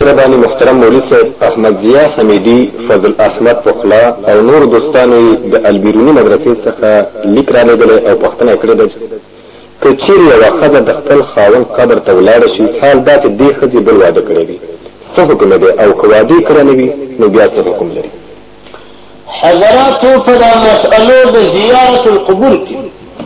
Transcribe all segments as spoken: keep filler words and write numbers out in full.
سره باندې محترم مولوي صاحب احمد ضیا حمیدي فضل احمد پخلا او نور دوستانو د البیرونی مدرسې څخه لیک را لېږلی او پوښتنه کړې ده که چیرې یوه ښځه د خپل خاوند قبر ته ولاړه شي حال دا چې دې ښځې بل واده کړی وي څه حکم دی او که واده یې کړی نه وي نو بیا څه حکم لري؟ حضراتو په دا مسئلو د زیارت القبور کې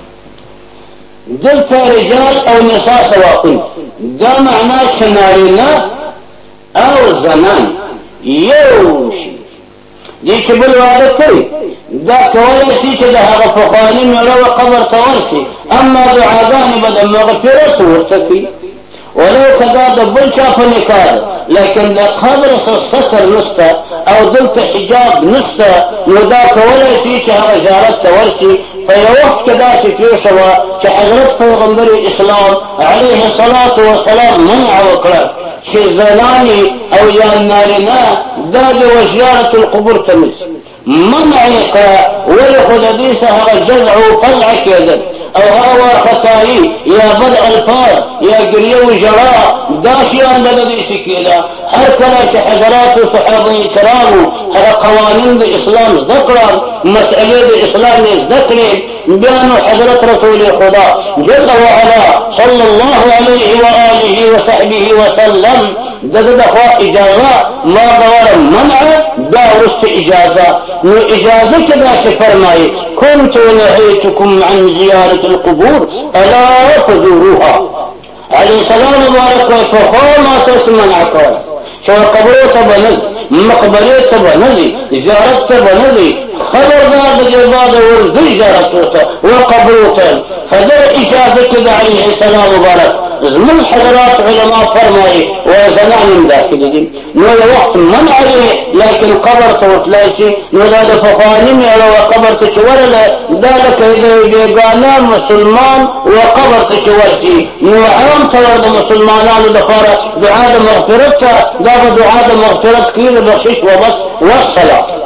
دلته رجال او نساء سواء دا معنا چې نارینه او زنان یو شي دې چې بل واده کوي دا کولی شي چې د هغه پخواني مېړه و قبر ته ورشي اما دعاګانې به د مغفرت ورته کوي ولو که دا د بل چا په نکاح ده لیکن د قبر ستر نشته او دلته حجاب نشته نو دا کولی شي چې هغه زیارت ته ورشي په یو وخت کې داسې پېښه وه چې حضرت پیغمبر اسلام علیه الصلاة والسلام منع وکړه چې زنانې او یا نارینه دا د زیارت القبور ته نشي منع یې کړه ولې خو د دې څه هغه جزع و قلع کېدل او هغه خطایي یا بد الفاظ یا ګریه و ژړا دا شیان به د دې شي کېده هر کله چې حضراتو صحابه کرامو هغه قوانین د اسلام زده کړل مسئلې د اسلام یې زده کړې بیا نو حضرت رسول خدا جل وعلا صلی الله علیه وآله وصحبه وسلم دغه د خوا اجازه ما دوره منع دا ورسته اجازه نو اجازه کې دا څه فرمایي كنت نهيتكم عن زيارة القبور ألا فزوروها عليه السلام مبارك وفخور ما تسمع كوي شو قبره تبنز مقبره تبنزي زيارت تبنزي خبردار د جباد ورزي زيارته وقبره فذا اجازه كذا عليه السلام مبارك من حضرات علماء فرمائي وزنان داخل دي نو وقت من عليه لكن قبر توتلاشي نو دا فقانين على قبر تشورل ذلك اذا بيقانا مسلمان وقبر تشورتي نو عام تورد مسلمانان دفارة دعاء مغفرتها دا دعاء مغفرت كيل بخشش وبس والصلاة